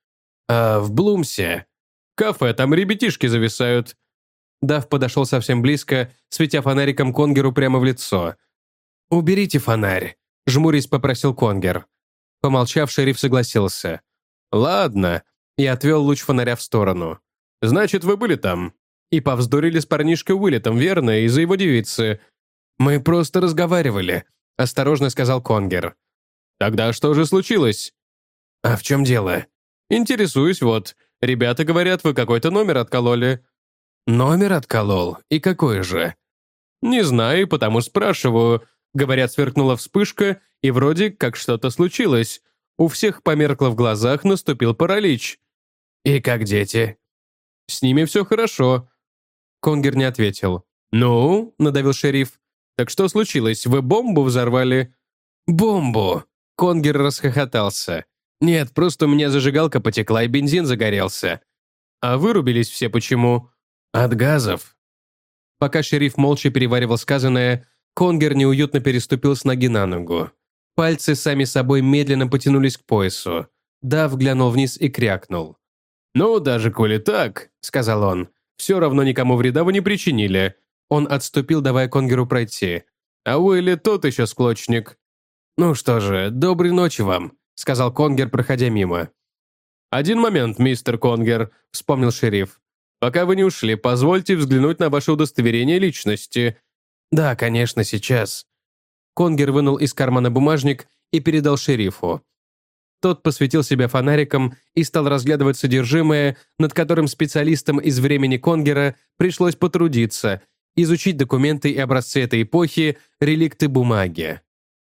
В Блумсе?» «Кафе, там ребятишки зависают». Дафф подошел совсем близко, светя фонариком Конгеру прямо в лицо. «Уберите фонарь», — жмурясь попросил Конгер. Помолчав, шериф согласился. «Ладно», и отвел луч фонаря в сторону. «Значит, вы были там?» И повздорили с парнишкой Уиллетом, верно, из-за его девицы. «Мы просто разговаривали», — осторожно сказал Конгер. «Тогда что же случилось?» «А в чем дело?» «Интересуюсь, вот. Ребята говорят, вы какой-то номер откололи». «Номер отколол? И какой же?» «Не знаю, потому спрашиваю. Говорят, сверкнула вспышка, и вроде как что-то случилось. У всех померкло в глазах, наступил паралич». «И как дети?» «С ними все хорошо». Конгер не ответил. «Ну?» — надавил шериф. «Так что случилось? Вы бомбу взорвали?» «Бомбу!» — Конгер расхохотался. «Нет, просто у меня зажигалка потекла, и бензин загорелся». «А вырубились все почему?» «От газов». Пока шериф молча переваривал сказанное, Конгер неуютно переступил с ноги на ногу. Пальцы сами собой медленно потянулись к поясу. Дав глянул вниз и крякнул. «Ну, даже коли так», — сказал он, — «все равно никому вреда вы не причинили». Он отступил, давая Конгеру пройти. «А Уилли тот еще склочник». «Ну что же, доброй ночи вам», — сказал Конгер, проходя мимо. «Один момент, мистер Конгер», — вспомнил шериф. «Пока вы не ушли, позвольте взглянуть на ваше удостоверение личности». «Да, конечно, сейчас». Конгер вынул из кармана бумажник и передал шерифу. Тот посветил себя фонариком и стал разглядывать содержимое, над которым специалистам из времени Конгера пришлось потрудиться, изучить документы и образцы этой эпохи, реликты бумаги.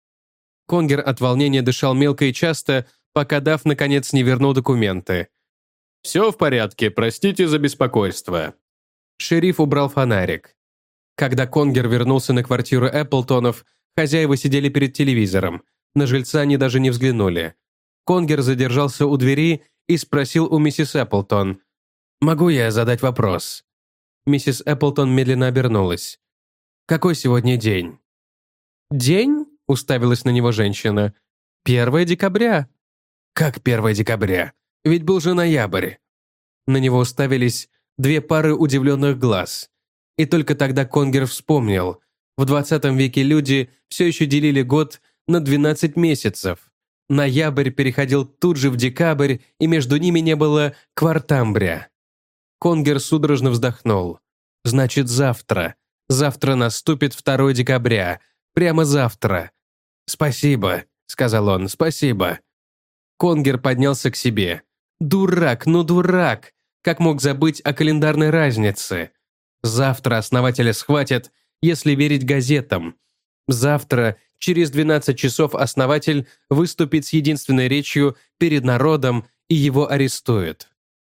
Конгер от волнения дышал мелко и часто, пока Дафф наконец не вернул документы. «Все в порядке, простите за беспокойство». Шериф убрал фонарик. Когда Конгер вернулся на квартиру Эпплтонов, хозяева сидели перед телевизором. На жильца они даже не взглянули. Конгер задержался у двери и спросил у миссис Эпплтон: «Могу я задать вопрос?» Миссис Эпплтон медленно обернулась. «Какой сегодня день?» «День?» — уставилась на него женщина. «1 декабря». «Как 1 декабря? Ведь был же ноябрь». На него уставились 2 пары удивленных глаз. И только тогда Конгер вспомнил. В 20 веке люди все еще делили год на 12 месяцев. Ноябрь переходил тут же в декабрь, и между ними не было квартамбря. Конгер судорожно вздохнул. «Значит, завтра. Завтра наступит 2 декабря. Прямо завтра». «Спасибо», — сказал он, — «спасибо». Конгер поднялся к себе. «Дурак, ну дурак! Как мог забыть о календарной разнице? Завтра основателя схватят, если верить газетам. Завтра, через 12 часов, основатель выступит с единственной речью перед народом, и его арестуют».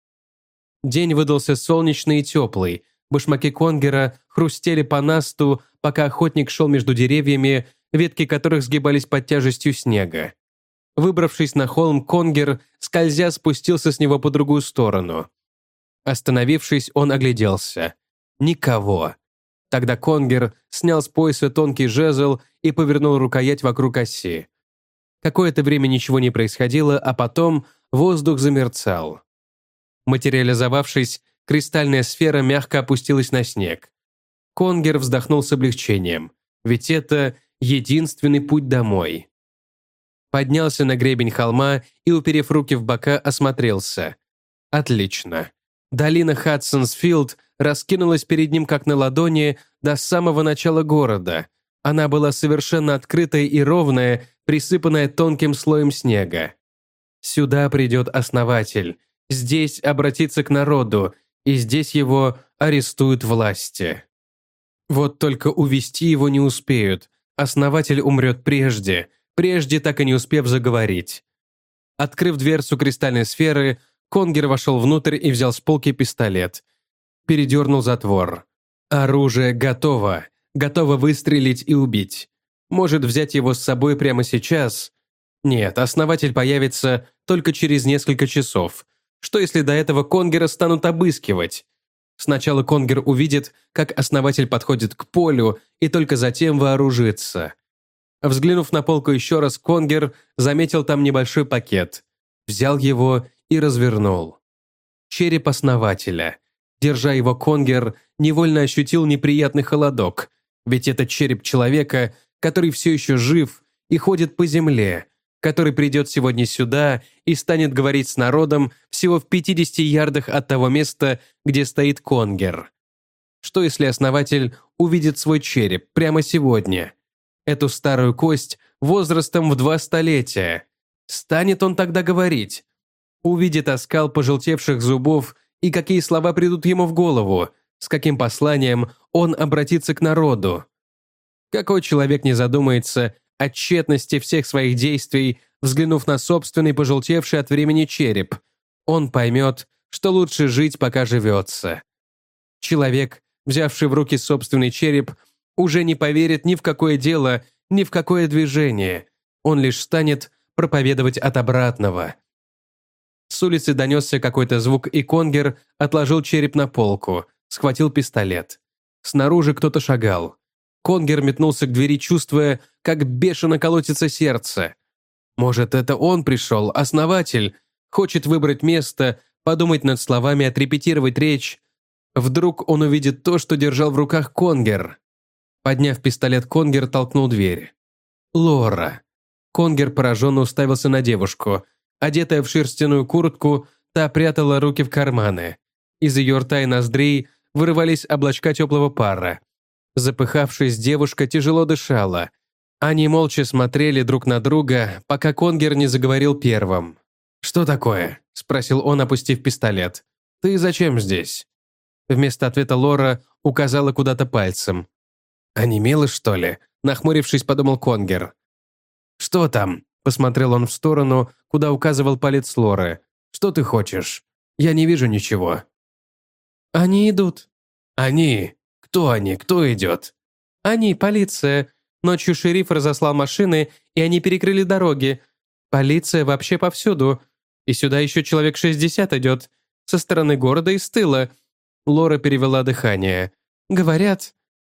День выдался солнечный и теплый. Башмаки Конгера хрустели по насту, пока охотник шел между деревьями, ветки которых сгибались под тяжестью снега. Выбравшись на холм, Конгер, скользя, спустился с него по другую сторону. Остановившись, он огляделся. Никого. Тогда Конгер снял с пояса тонкий жезл и повернул рукоять вокруг оси. Какое-то время ничего не происходило, а потом воздух замерцал. Материализовавшись, кристальная сфера мягко опустилась на снег. Конгер вздохнул с облегчением, ведь это единственный путь домой. Поднялся на гребень холма и, уперев руки в бока, осмотрелся. Отлично. Долина Хадсонсфилд раскинулась перед ним как на ладони до самого начала города. Она была совершенно открытая и ровная, присыпанная тонким слоем снега. Сюда придет основатель. Здесь обратится к народу, и здесь его арестуют власти. Вот только увести его не успеют. Основатель умрет прежде так и не успев заговорить. Открыв дверцу кристальной сферы, Конгер вошел внутрь и взял с полки пистолет. Передернул затвор. Оружие готово. готова выстрелить и убить. Может взять его с собой прямо сейчас? Нет, основатель появится только через несколько часов. Что если до этого Конгера станут обыскивать? Сначала Конгер увидит, как основатель подходит к полю, и только затем вооружится. Взглянув на полку еще раз, Конгер заметил там небольшой пакет. Взял его и развернул. Череп основателя. Держа его, Конгер невольно ощутил неприятный холодок, ведь это череп человека, который все еще жив и ходит по земле, который придет сегодня сюда и станет говорить с народом всего в 50 ярдах от того места, где стоит Конгер. Что если основатель увидит свой череп прямо сегодня? Эту старую кость возрастом в 2 столетия. Станет он тогда говорить? Увидит оскал пожелтевших зубов, и какие слова придут ему в голову, с каким посланием он обратится к народу. Какой человек не задумается о тщетности всех своих действий, взглянув на собственный пожелтевший от времени череп? Он поймет, что лучше жить, пока живется. Человек, взявший в руки собственный череп, уже не поверит ни в какое дело, ни в какое движение. Он лишь станет проповедовать от обратного. С улицы донесся какой-то звук, и Конгер отложил череп на полку, схватил пистолет. Снаружи кто-то шагал. Конгер метнулся к двери, чувствуя, как бешено колотится сердце. Может, это он пришел, основатель, хочет выбрать место, подумать над словами, отрепетировать речь. Вдруг он увидит то, что держал в руках Конгер. Подняв пистолет, Конгер толкнул дверь. Лора. Конгер пораженно уставился на девушку. Одетая в шерстяную куртку, та прятала руки в карманы. Из ее рта и ноздрей вырывались облачка теплого пара. Запыхавшись, девушка тяжело дышала. Они молча смотрели друг на друга, пока Конгер не заговорил первым. «Что такое?» – спросил он, опустив пистолет. «Ты зачем здесь?» Вместо ответа Лора указала куда-то пальцем. «Онемела, что ли?» – нахмурившись, подумал Конгер. «Что там?» – посмотрел он в сторону, куда указывал палец Лоры. «Что ты хочешь? Я не вижу ничего». «Они идут». «Они? Кто они? Кто идет?» «Они, полиция. Ночью шериф разослал машины, и они перекрыли дороги. Полиция вообще повсюду. И сюда еще человек 60 идет. Со стороны города и с тыла». Лора перевела дыхание. «Говорят.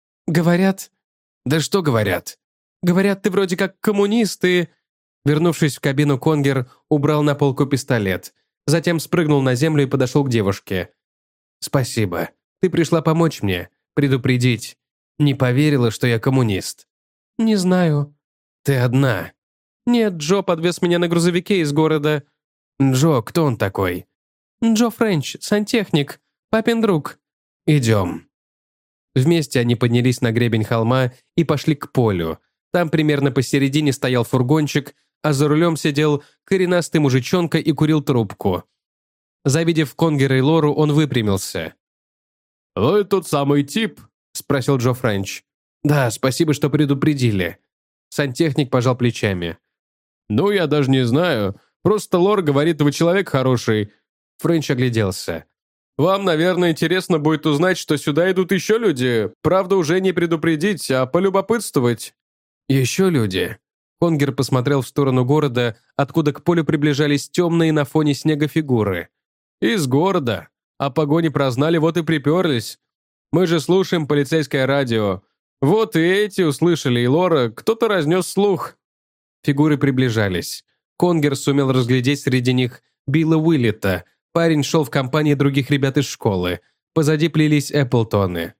«Да что говорят?» «Говорят, ты вроде как коммунист и...» Вернувшись в кабину, Конгер убрал на полку пистолет. Затем спрыгнул на землю и подошел к девушке. «Спасибо. Ты пришла помочь мне, предупредить. Не поверила, что я коммунист». «Не знаю». «Ты одна?» «Нет, Джо подвез меня на грузовике из города». «Джо, кто он такой?» «Джо Френч, сантехник, папин друг». «Идем». Вместе они поднялись на гребень холма и пошли к полю. Там примерно посередине стоял фургончик, а за рулем сидел коренастый мужичонка и курил трубку. Завидев Конгера и Лору, он выпрямился. «Вы тот самый тип?» – спросил Джо Френч. «Да, спасибо, что предупредили». Сантехник пожал плечами. «Ну, я даже не знаю. Просто Лор говорит, вы человек хороший». Френч огляделся. «Вам, наверное, интересно будет узнать, что сюда идут еще люди. Правда, уже не предупредить, а полюбопытствовать». «Еще люди?» Конгер посмотрел в сторону города, откуда к полю приближались темные на фоне снега фигуры. «Из города. О погоне прознали, вот и приперлись. Мы же слушаем полицейское радио. Вот и эти услышали, и Лора, кто-то разнес слух». Фигуры приближались. Конгер сумел разглядеть среди них Билла Уиллета. Парень шел в компании других ребят из школы. Позади плелись Эпплтоны.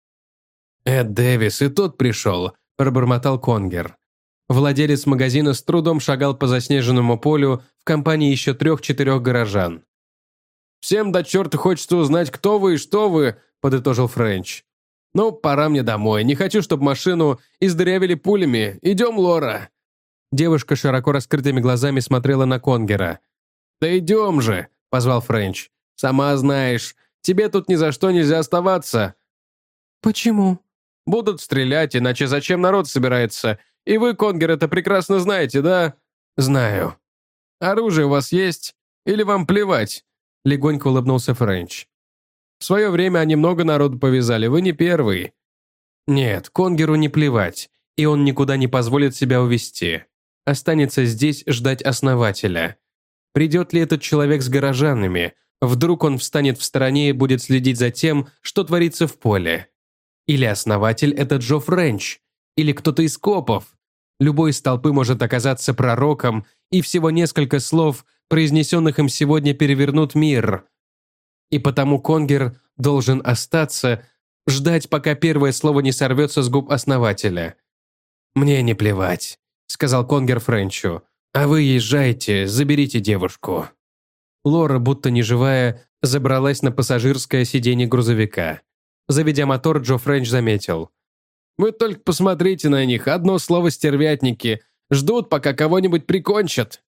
«Эд Дэвис, и тот пришел», – пробормотал Конгер. Владелец магазина с трудом шагал по заснеженному полю в компании еще 3-4 горожан. «Всем до черта хочется узнать, кто вы и что вы», – подытожил Френч. «Ну, пора мне домой. Не хочу, чтобы машину издырявили пулями. Идем, Лора». Девушка широко раскрытыми глазами смотрела на Конгера. «Да идем же», – позвал Френч. «Сама знаешь, тебе тут ни за что нельзя оставаться». «Почему?» «Будут стрелять, иначе зачем народ собирается? И вы, Конгер, это прекрасно знаете, да?» «Знаю». «Оружие у вас есть? Или вам плевать?» Легонько улыбнулся Френч. «В свое время они много народу повязали, вы не первый». Нет, Конгеру не плевать, и он никуда не позволит себя увести. Останется здесь ждать основателя. Придет ли этот человек с горожанами? Вдруг он встанет в стороне и будет следить за тем, что творится в поле? Или основатель – это Джо Френч? Или кто-то из копов? Любой из толпы может оказаться пророком, и всего несколько слов, произнесенных им сегодня, перевернут мир. И потому Конгер должен остаться, ждать, пока первое слово не сорвется с губ основателя. «Мне не плевать», – сказал Конгер Френчу. «А вы езжайте, заберите девушку». Лора, будто неживая, забралась на пассажирское сиденье грузовика. Заведя мотор, Джо Френч заметил. «Вы только посмотрите на них, одно слово стервятники. Ждут, пока кого-нибудь прикончат».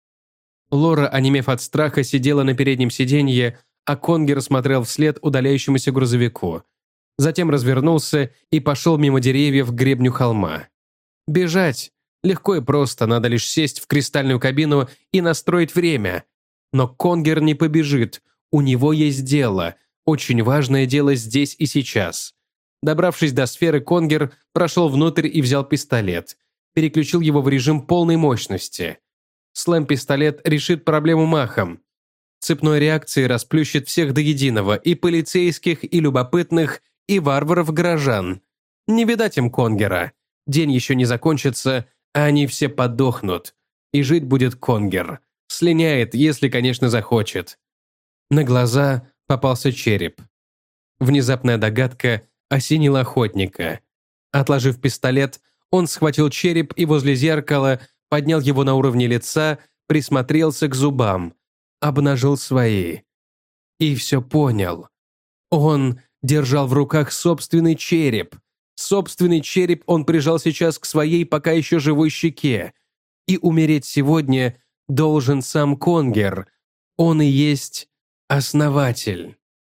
Лора, онемев от страха, сидела на переднем сиденье, а Конгер смотрел вслед удаляющемуся грузовику. Затем развернулся и пошел мимо деревьев к гребню холма. Бежать легко и просто, надо лишь сесть в кристальную кабину и настроить время. Но Конгер не побежит, у него есть дело, очень важное дело здесь и сейчас. Добравшись до сферы, Конгер прошел внутрь и взял пистолет. Переключил его в режим полной мощности. Слэм-пистолет решит проблему махом. Цепной реакцией расплющит всех до единого, и полицейских, и любопытных, и варваров-горожан. Не видать им Конгера. День еще не закончится, а они все подохнут. И жить будет Конгер. Слиняет, если, конечно, захочет. На глаза попался череп. Внезапная догадка осенила охотника. Отложив пистолет, он схватил череп и возле зеркала поднял его на уровне лица, присмотрелся к зубам, обнажил свои. И все понял. Он держал в руках собственный череп. Собственный череп он прижал сейчас к своей пока еще живой щеке. И умереть сегодня должен сам Конгер. Он и есть основатель.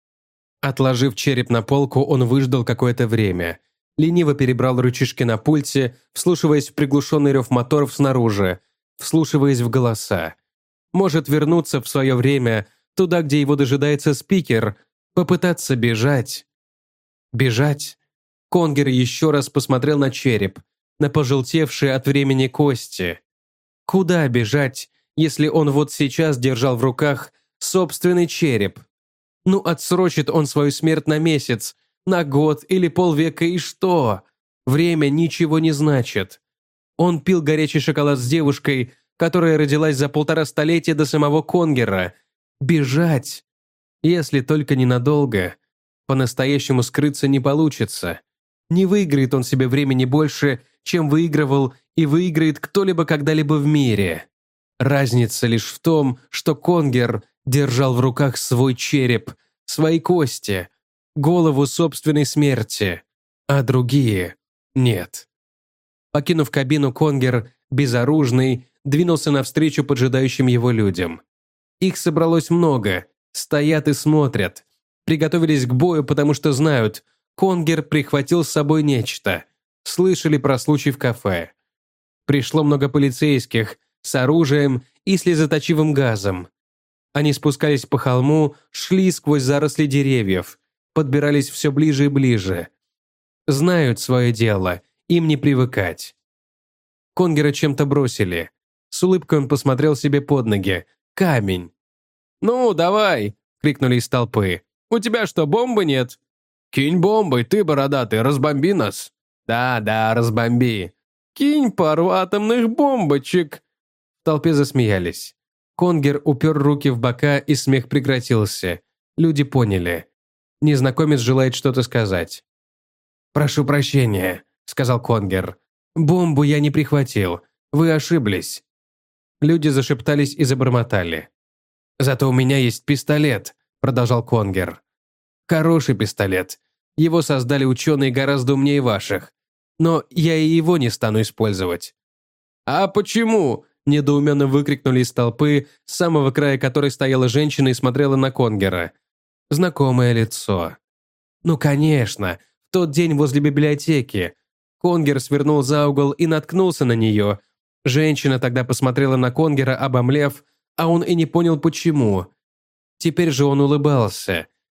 Отложив череп на полку, он выждал какое-то время. Лениво перебрал рычажки на пульте, вслушиваясь в приглушенный рев моторов снаружи, вслушиваясь в голоса. Может вернуться в свое время, туда, где его дожидается спикер, попытаться бежать. Бежать? Конгер еще раз посмотрел на череп, на пожелтевшие от времени кости. Куда бежать, если он вот сейчас держал в руках собственный череп? Ну, отсрочит он свою смерть на месяц, на год или полвека, и что? Время ничего не значит. Он пил горячий шоколад с девушкой, которая родилась за 1,5 столетия до самого Конгера. Бежать. Если только ненадолго. По-настоящему скрыться не получится. Не выиграет он себе времени больше, чем выигрывал и выиграет кто-либо когда-либо в мире. Разница лишь в том, что Конгер держал в руках свой череп, свои кости, голову собственной смерти, а другие – нет. Покинув кабину, Конгер, безоружный, двинулся навстречу поджидающим его людям. Их собралось много, стоят и смотрят. Приготовились к бою, потому что знают, Конгер прихватил с собой нечто. Слышали про случай в кафе. Пришло много полицейских с оружием и слезоточивым газом. Они спускались по холму, шли сквозь заросли деревьев, подбирались все ближе и ближе. Знают свое дело, им не привыкать. Конгера чем-то бросили. С улыбкой он посмотрел себе под ноги. Камень. «Ну, давай!» — крикнули из толпы. «У тебя что, бомбы нет?» «Кинь бомбой, ты, бородатый, разбомби нас!» «Да, разбомби!» «Кинь пару атомных бомбочек!» В толпе засмеялись. Конгер упер руки в бока, и смех прекратился. Люди поняли. Незнакомец желает что-то сказать. «Прошу прощения», — сказал Конгер. «Бомбу я не прихватил. Вы ошиблись». Люди зашептались и забормотали. «Зато у меня есть пистолет», — продолжал Конгер. «Хороший пистолет. Его создали ученые гораздо умнее ваших. Но я и его не стану использовать». «А почему?» – недоуменно выкрикнули из толпы, с самого края которой стояла женщина и смотрела на Конгера. Знакомое лицо. «Ну, конечно, в тот день возле библиотеки». Конгер свернул за угол и наткнулся на нее. Женщина тогда посмотрела на Конгера, обомлев, а он и не понял, почему. Теперь же он улыбался.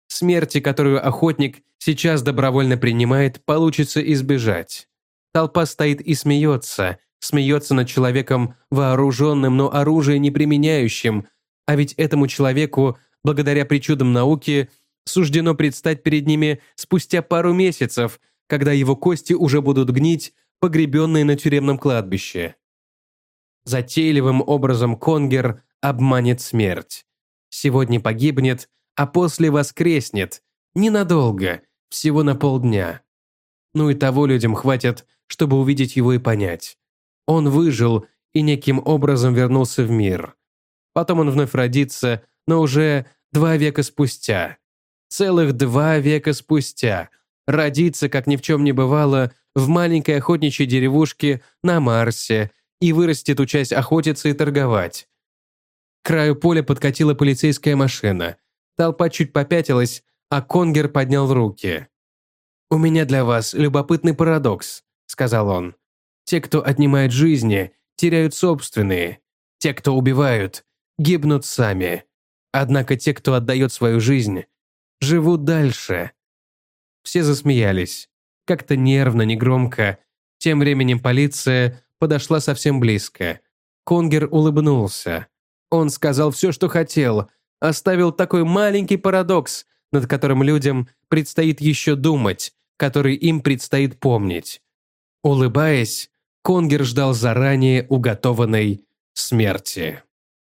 Смерти, которую охотник сейчас добровольно принимает, получится избежать. Толпа стоит и смеется над человеком вооруженным, но оружие не применяющим, а ведь этому человеку, благодаря причудам науки, суждено предстать перед ними спустя пару месяцев, когда его кости уже будут гнить, погребенные на тюремном кладбище. Затейливым образом Конгер обманет смерть. Сегодня погибнет, а после воскреснет. Ненадолго, всего на полдня. Ну и того людям хватит, чтобы увидеть его и понять. Он выжил и неким образом вернулся в мир. Потом он вновь родится, но уже 2 века спустя. Целых 2 века спустя. Родится, как ни в чем не бывало, в маленькой охотничьей деревушке на Марсе и вырастет, учась охотиться и торговать. К краю поля подкатила полицейская машина. Толпа чуть попятилась, а Конгер поднял руки. «У меня для вас любопытный парадокс», — сказал он. «Те, кто отнимает жизни, теряют собственные. Те, кто убивают, гибнут сами. Однако те, кто отдает свою жизнь, живут дальше». Все засмеялись. Как-то нервно, негромко. Тем временем полиция подошла совсем близко. Конгер улыбнулся. Он сказал все, что хотел, оставил такой маленький парадокс, над которым людям предстоит еще думать, который им предстоит помнить. Улыбаясь, Конгер ждал заранее уготованной смерти.